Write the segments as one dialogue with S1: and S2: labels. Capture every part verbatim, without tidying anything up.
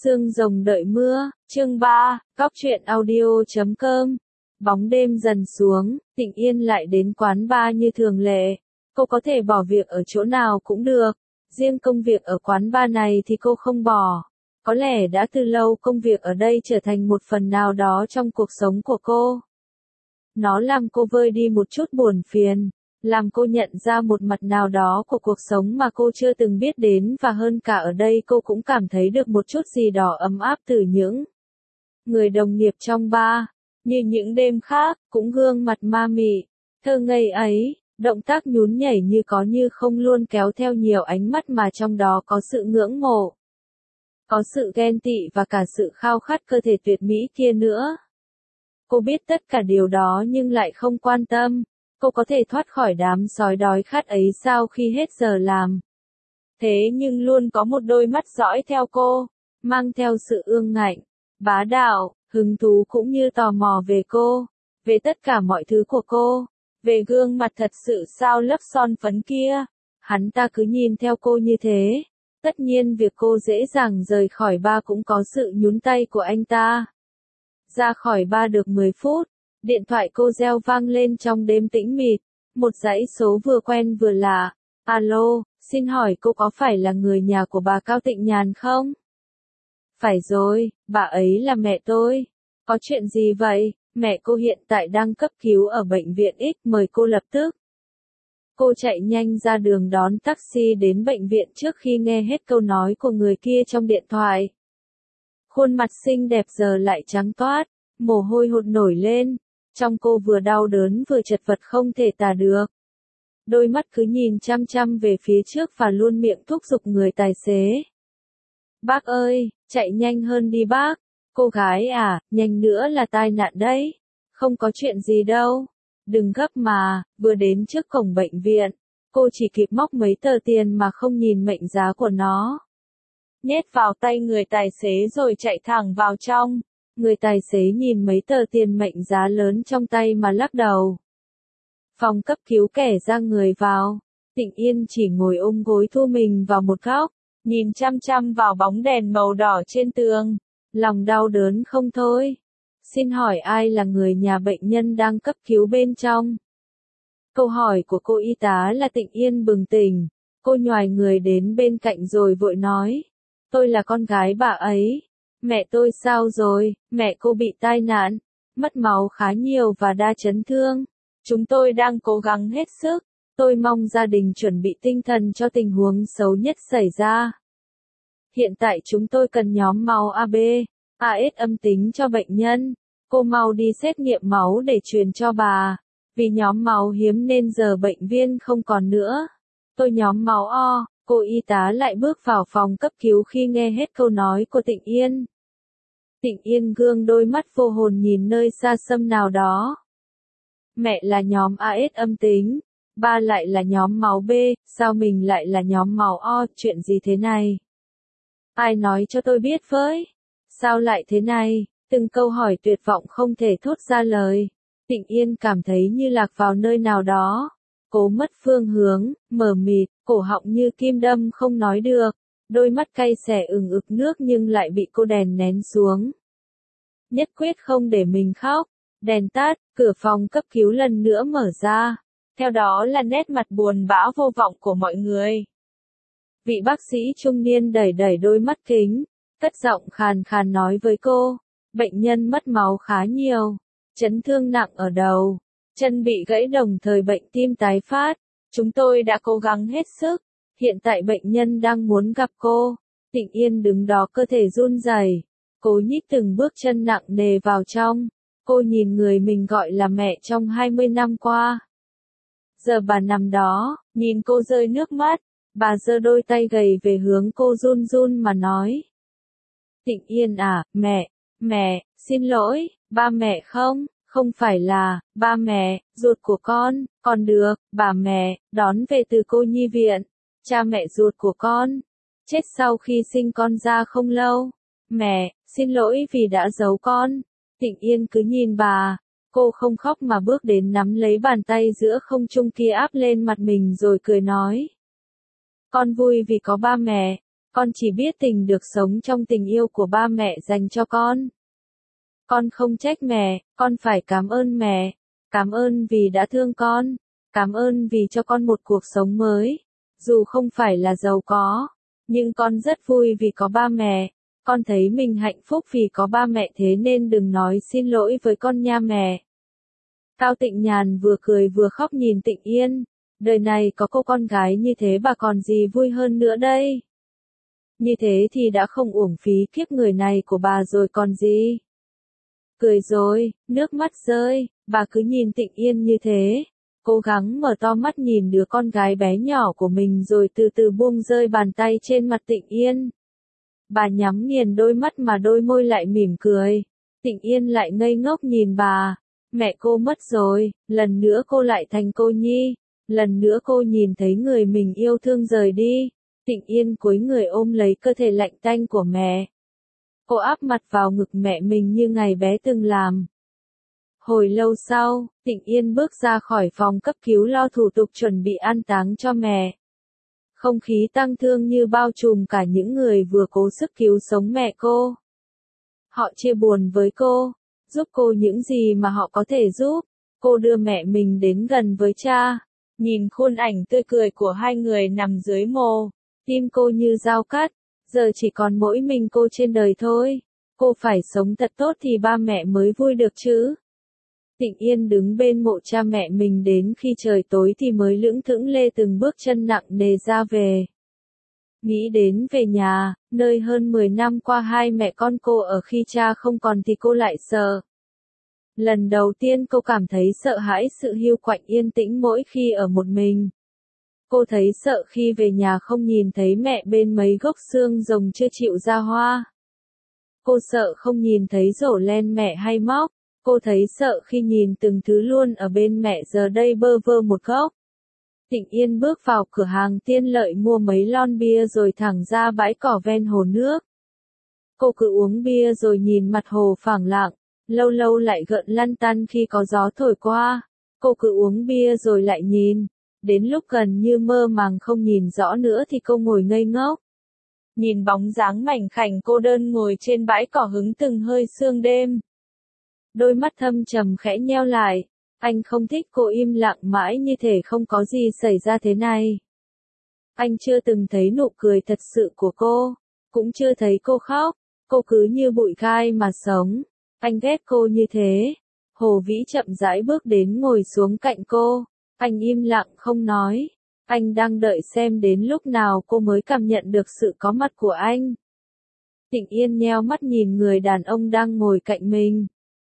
S1: Xương rồng đợi mưa, chương ba, Cóc truyện audio chấm com. Bóng đêm dần xuống, Tịnh Yên lại đến quán bar như thường lệ. Cô có thể bỏ việc ở chỗ nào cũng được, riêng công việc ở quán bar này thì cô không bỏ. Có lẽ đã từ lâu công việc ở đây trở thành một phần nào đó trong cuộc sống của cô. Nó làm cô vơi đi một chút buồn phiền, làm cô nhận ra một mặt nào đó của cuộc sống mà cô chưa từng biết đến, và hơn cả ở đây cô cũng cảm thấy được một chút gì đó ấm áp từ những người đồng nghiệp trong bar. Như những đêm khác, cũng gương mặt ma mị, thơ ngây ấy, động tác nhún nhảy như có như không luôn kéo theo nhiều ánh mắt mà trong đó có sự ngưỡng mộ, có sự ghen tị và cả sự khao khát cơ thể tuyệt mỹ kia nữa. Cô biết tất cả điều đó nhưng lại không quan tâm. Cô có thể thoát khỏi đám sói đói khát ấy sao khi hết giờ làm. Thế nhưng luôn có một đôi mắt dõi theo cô, mang theo sự ương ngạnh, bá đạo, hứng thú cũng như tò mò về cô, về tất cả mọi thứ của cô, về gương mặt thật sự sao lấp son phấn kia. Hắn ta cứ nhìn theo cô như thế. Tất nhiên việc cô dễ dàng rời khỏi bar cũng có sự nhún tay của anh ta. Ra khỏi bar được mười phút, điện thoại cô reo vang lên trong đêm tĩnh mịt, một dãy số vừa quen vừa lạ. Alo, xin hỏi cô có phải là người nhà của bà Cao Tịnh Nhàn không? Phải rồi, bà ấy là mẹ tôi. Có chuyện gì vậy? Mẹ cô hiện tại đang cấp cứu ở bệnh viện X, mời cô lập tức. Cô chạy nhanh ra đường đón taxi đến bệnh viện trước khi nghe hết câu nói của người kia trong điện thoại. Khuôn mặt xinh đẹp giờ lại trắng toát, mồ hôi hột nổi lên, trong cô vừa đau đớn vừa chật vật không thể tả được. Đôi mắt cứ nhìn chăm chăm về phía trước và luôn miệng thúc giục người tài xế. Bác ơi, chạy nhanh hơn đi bác. Cô gái à, nhanh nữa là tai nạn đấy. Không có chuyện gì đâu. Đừng gấp mà, vừa đến trước cổng bệnh viện. Cô chỉ kịp móc mấy tờ tiền mà không nhìn mệnh giá của nó. Nhét vào tay người tài xế rồi chạy thẳng vào trong. Người tài xế nhìn mấy tờ tiền mệnh giá lớn trong tay mà lắc đầu. Phòng cấp cứu kẻ ra người vào. Tịnh Yên chỉ ngồi ôm gối thu mình vào một góc, nhìn chăm chăm vào bóng đèn màu đỏ trên tường. Lòng đau đớn không thôi. Xin hỏi ai là người nhà bệnh nhân đang cấp cứu bên trong? Câu hỏi của cô y tá là Tịnh Yên bừng tỉnh. Cô nhoài người đến bên cạnh rồi vội nói. Tôi là con gái bà ấy. Mẹ tôi sao rồi? Mẹ cô bị tai nạn, mất máu khá nhiều và đa chấn thương. Chúng tôi đang cố gắng hết sức. Tôi mong gia đình chuẩn bị tinh thần cho tình huống xấu nhất xảy ra. Hiện tại chúng tôi cần nhóm máu a bê, a ét âm tính cho bệnh nhân. Cô mau đi xét nghiệm máu để truyền cho bà. Vì nhóm máu hiếm nên giờ bệnh viên không còn nữa. Tôi nhóm máu O. Cô y tá lại bước vào phòng cấp cứu khi nghe hết câu nói của Tịnh Yên. Tịnh Yên gương đôi mắt vô hồn nhìn nơi xa xăm nào đó. Mẹ là nhóm a ét âm tính, ba lại là nhóm máu B, sao mình lại là nhóm máu O, chuyện gì thế này? Ai nói cho tôi biết với? Sao lại thế này? Từng câu hỏi tuyệt vọng không thể thốt ra lời. Tịnh Yên cảm thấy như lạc vào nơi nào đó. Cố mất phương hướng, mờ mịt, cổ họng như kim đâm không nói được. Đôi mắt cay xè ửng ực nước nhưng lại bị cô đèn nén xuống. Nhất quyết không để mình khóc. Đèn tắt, cửa phòng cấp cứu lần nữa mở ra. Theo đó là nét mặt buồn bã vô vọng của mọi người. Vị bác sĩ trung niên đẩy đẩy đôi mắt kính, cất giọng khàn khàn nói với cô. Bệnh nhân mất máu khá nhiều. Chấn thương nặng ở đầu. Chân bị gãy đồng thời bệnh tim tái phát. Chúng tôi đã cố gắng hết sức. Hiện tại bệnh nhân đang muốn gặp cô. Tịnh Yên đứng đó cơ thể run rẩy. Cô nhích từng bước chân nặng nề vào trong. Cô nhìn người mình gọi là mẹ trong hai mươi năm qua. Giờ bà nằm đó, nhìn cô rơi nước mắt. Bà giơ đôi tay gầy về hướng cô run run mà nói. Tịnh Yên à, mẹ, mẹ, xin lỗi, ba mẹ không, không phải là, ba mẹ, ruột của con, con được, bà mẹ, đón về từ cô nhi viện. Cha mẹ ruột của con, chết sau khi sinh con ra không lâu. Mẹ, xin lỗi vì đã giấu con. Tịnh Yên cứ nhìn bà, cô không khóc mà bước đến nắm lấy bàn tay giữa không trung kia áp lên mặt mình rồi cười nói. Con vui vì có ba mẹ, Con chỉ biết tình được sống trong tình yêu của ba mẹ dành cho con. Con không trách mẹ, con phải cảm ơn mẹ. Cảm ơn vì đã thương con. Cảm ơn vì cho con một cuộc sống mới. Dù không phải là giàu có, nhưng con rất vui vì có ba mẹ. Con thấy mình hạnh phúc vì có ba mẹ, thế nên đừng nói xin lỗi với con nha mẹ. Cao Tịnh Nhàn vừa cười vừa khóc nhìn Tịnh Yên. Đời này có cô con gái như thế bà còn gì vui hơn nữa đây. Như thế thì đã không uổng phí kiếp người này của bà rồi còn gì. Cười rồi, nước mắt rơi, bà cứ nhìn Tịnh Yên như thế. Cố gắng mở to mắt nhìn đứa con gái bé nhỏ của mình rồi từ từ buông rơi bàn tay trên mặt Tịnh Yên. Bà nhắm nghiền đôi mắt mà đôi môi lại mỉm cười. Tịnh Yên lại ngây ngốc nhìn bà. Mẹ cô mất rồi, lần nữa cô lại thành cô nhi. Lần nữa cô nhìn thấy người mình yêu thương rời đi. Tịnh Yên cúi người ôm lấy cơ thể lạnh tanh của mẹ. Cô áp mặt vào ngực mẹ mình như ngày bé từng làm. Hồi lâu sau, Tịnh Yên bước ra khỏi phòng cấp cứu lo thủ tục chuẩn bị an táng cho mẹ. Không khí tang thương như bao trùm cả những người vừa cố sức cứu sống mẹ cô. Họ chia buồn với cô, giúp cô những gì mà họ có thể giúp. Cô đưa mẹ mình đến gần với cha. Nhìn khuôn ảnh tươi cười của hai người nằm dưới mồ, tim cô như dao cắt. Giờ chỉ còn mỗi mình cô trên đời thôi. Cô phải sống thật tốt thì ba mẹ mới vui được chứ. Tịnh Yên đứng bên mộ cha mẹ mình đến khi trời tối thì mới lững thững lê từng bước chân nặng nề ra về. Nghĩ đến về nhà, nơi hơn mười năm qua hai mẹ con cô ở khi cha không còn thì cô lại sợ. Lần đầu tiên cô cảm thấy sợ hãi sự hiu quạnh yên tĩnh mỗi khi ở một mình. Cô thấy sợ khi về nhà không nhìn thấy mẹ bên mấy gốc xương rồng chưa chịu ra hoa. Cô sợ không nhìn thấy rổ len mẹ hay móc. Cô thấy sợ khi nhìn từng thứ luôn ở bên mẹ giờ đây bơ vơ một góc. Tịnh Yên bước vào cửa hàng Tiện Lợi mua mấy lon bia rồi thẳng ra bãi cỏ ven hồ nước. Cô cứ uống bia rồi nhìn mặt hồ phẳng lặng, lâu lâu lại gợn lăn tăn khi có gió thổi qua. Cô cứ uống bia rồi lại nhìn, đến lúc gần như mơ màng không nhìn rõ nữa thì cô ngồi ngây ngốc. Nhìn bóng dáng mảnh khảnh cô đơn ngồi trên bãi cỏ hứng từng hơi sương đêm. Đôi mắt thâm trầm khẽ nheo lại, anh không thích cô im lặng mãi như thể không có gì xảy ra thế này. Anh chưa từng thấy nụ cười thật sự của cô, cũng chưa thấy cô khóc, cô cứ như bụi gai mà sống. Anh ghét cô như thế. Hồ Vĩ chậm rãi bước đến ngồi xuống cạnh cô, anh im lặng không nói. Anh đang đợi xem đến lúc nào cô mới cảm nhận được sự có mặt của anh. Tịnh Yên nheo mắt nhìn người đàn ông đang ngồi cạnh mình.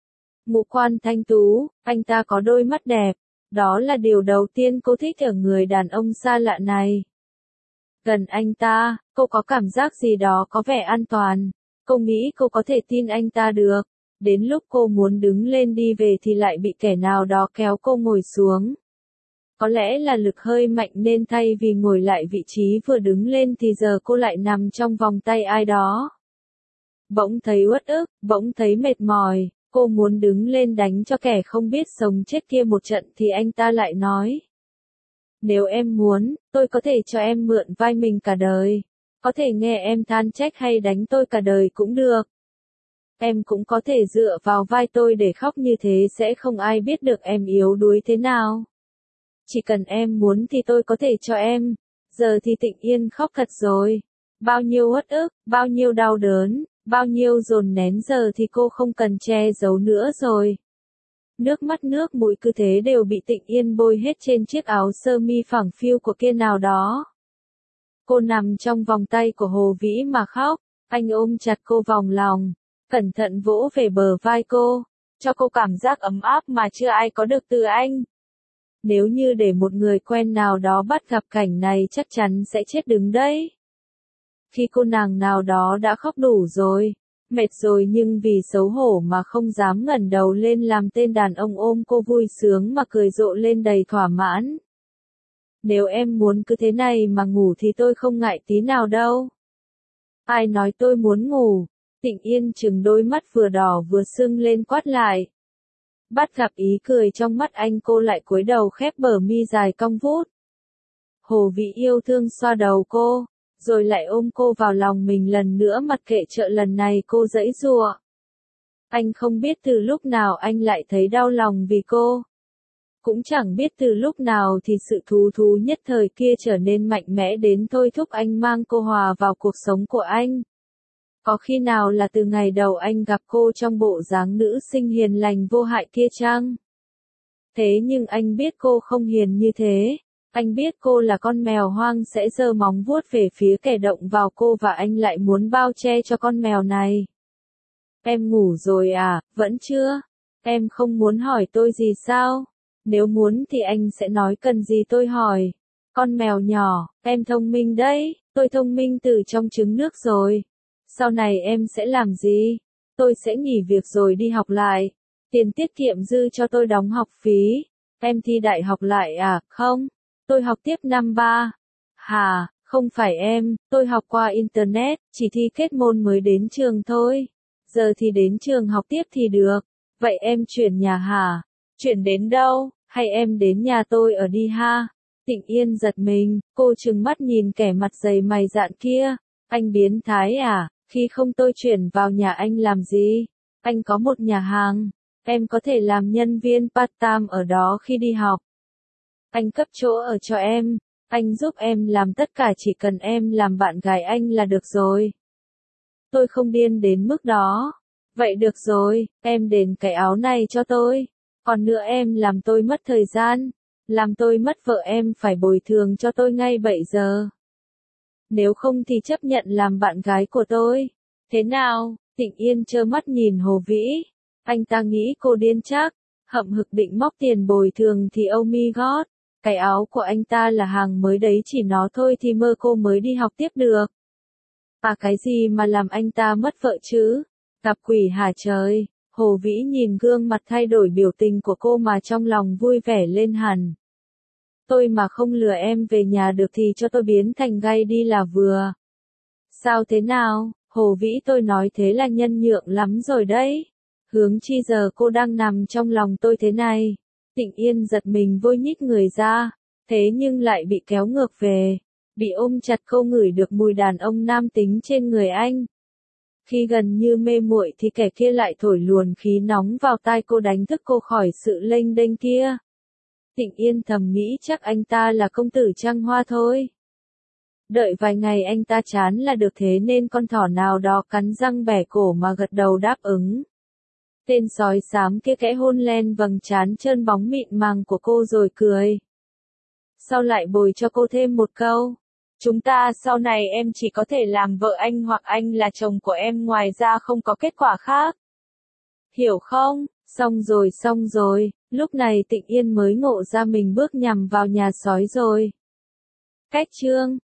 S1: Ngũ quan thanh tú, anh ta có đôi mắt đẹp, đó là điều đầu tiên cô thích ở người đàn ông xa lạ này. Gần anh ta, cô có cảm giác gì đó có vẻ an toàn, cô nghĩ cô có thể tin anh ta được. Đến lúc cô muốn đứng lên đi về thì lại bị kẻ nào đó kéo cô ngồi xuống. Có lẽ là lực hơi mạnh nên thay vì ngồi lại vị trí vừa đứng lên thì giờ cô lại nằm trong vòng tay ai đó. Bỗng thấy uất ức, bỗng thấy mệt mỏi. Cô muốn đứng lên đánh cho kẻ không biết sống chết kia một trận thì anh ta lại nói. Nếu em muốn, tôi có thể cho em mượn vai mình cả đời. Có thể nghe em than trách hay đánh tôi cả đời cũng được. Em cũng có thể dựa vào vai tôi để khóc như thế sẽ không ai biết được em yếu đuối thế nào. Chỉ cần em muốn thì tôi có thể cho em. Giờ thì Tịnh Yên khóc thật rồi. Bao nhiêu uất ức, bao nhiêu đau đớn. Bao nhiêu dồn nén giờ thì cô không cần che giấu nữa rồi. Nước mắt nước mũi cứ thế đều bị Tịnh Yên bôi hết trên chiếc áo sơ mi phẳng phiu của kia nào đó. Cô nằm trong vòng tay của Hồ Vĩ mà khóc, anh ôm chặt cô vòng lòng, cẩn thận vỗ về bờ vai cô, cho cô cảm giác ấm áp mà chưa ai có được từ anh. Nếu như để một người quen nào đó bắt gặp cảnh này chắc chắn sẽ chết đứng đấy. Khi cô nàng nào đó đã khóc đủ rồi, mệt rồi nhưng vì xấu hổ mà không dám ngẩng đầu lên làm tên đàn ông ôm cô vui sướng mà cười rộ lên đầy thỏa mãn. Nếu em muốn cứ thế này mà ngủ thì tôi không ngại tí nào đâu. Ai nói tôi muốn ngủ? Tịnh Yên trừng đôi mắt vừa đỏ vừa sưng lên quát lại. Bắt gặp ý cười trong mắt anh cô lại cúi đầu khép bờ mi dài cong vút. Hồ Vĩ yêu thương xoa đầu cô. rồi lại ôm cô vào lòng mình lần nữa mặc kệ trợ lần này cô giãy giụa. Anh không biết từ lúc nào anh lại thấy đau lòng vì cô. Cũng chẳng biết từ lúc nào thì sự thú thú nhất thời kia trở nên mạnh mẽ đến thôi thúc anh mang cô hòa vào cuộc sống của anh. Có khi nào là từ ngày đầu anh gặp cô trong bộ dáng nữ sinh hiền lành vô hại kia chăng? Thế nhưng anh biết cô không hiền như thế. Anh biết cô là con mèo hoang sẽ giơ móng vuốt về phía kẻ động vào cô và anh lại muốn bao che cho con mèo này. Em ngủ rồi à, vẫn chưa? Em không muốn hỏi tôi gì sao? Nếu muốn thì anh sẽ nói cần gì tôi hỏi. Con mèo nhỏ, em thông minh đấy, tôi thông minh từ trong trứng nước rồi. Sau này em sẽ làm gì? Tôi sẽ nghỉ việc rồi đi học lại. Tiền tiết kiệm dư cho tôi đóng học phí. Em thi đại học lại à, không? Tôi học tiếp năm ba. Hà, không phải em, tôi học qua Internet, chỉ thi kết môn mới đến trường thôi. Giờ thì đến trường học tiếp thì được. Vậy em chuyển nhà hả? Chuyển đến đâu? Hay em đến nhà tôi ở đi ha? Tịnh Yên giật mình, cô trừng mắt nhìn kẻ mặt dày mày dạn kia. Anh biến thái à? Khi không tôi chuyển vào nhà anh làm gì? Anh có một nhà hàng. Em có thể làm nhân viên part-time ở đó khi đi học. Anh cấp chỗ ở cho em. Anh giúp em làm tất cả chỉ cần em làm bạn gái anh là được rồi. Tôi không điên đến mức đó. Vậy được rồi, em đền cái áo này cho tôi. Còn nữa em làm tôi mất thời gian. Làm tôi mất vợ em phải bồi thường cho tôi ngay bảy giờ. Nếu không thì chấp nhận làm bạn gái của tôi. Thế nào? Tịnh Yên trơ mắt nhìn Hồ Vĩ. Anh ta nghĩ cô điên chắc. Hậm hực định móc tiền bồi thường thì oh my god. Cái áo của anh ta là hàng mới đấy, chỉ nó thôi thì mơ cô mới đi học tiếp được. À cái gì mà làm anh ta mất vợ chứ? Gặp quỷ hả trời? Hồ Vĩ nhìn gương mặt thay đổi biểu tình của cô mà trong lòng vui vẻ lên hẳn. Tôi mà không lừa em về nhà được thì cho tôi biến thành gay đi là vừa. Sao thế nào? Hồ Vĩ, tôi nói thế là nhân nhượng lắm rồi đấy. Hướng chi giờ cô đang nằm trong lòng tôi thế này. Tịnh Yên giật mình vội nhích người ra, thế nhưng lại bị kéo ngược về. Bị ôm chặt cô ngửi được mùi đàn ông nam tính trên người anh. Khi gần như mê muội thì kẻ kia lại thổi luồn khí nóng vào tai cô đánh thức cô khỏi sự lênh đênh kia. Tịnh Yên thầm nghĩ chắc anh ta là công tử trăng hoa thôi. Đợi vài ngày anh ta chán là được, thế nên con thỏ nào đó cắn răng bẻ cổ mà gật đầu đáp ứng. Tên sói xám kia kẽ hôn len vầng trán trơn bóng mịn màng của cô rồi cười. Sau lại bồi cho cô thêm một câu. Chúng ta sau này em chỉ có thể làm vợ anh hoặc anh là chồng của em, ngoài ra không có kết quả khác. Hiểu không? Xong rồi xong rồi, lúc này Tịnh Yên mới ngộ ra mình bước nhầm vào nhà sói rồi. Cách chương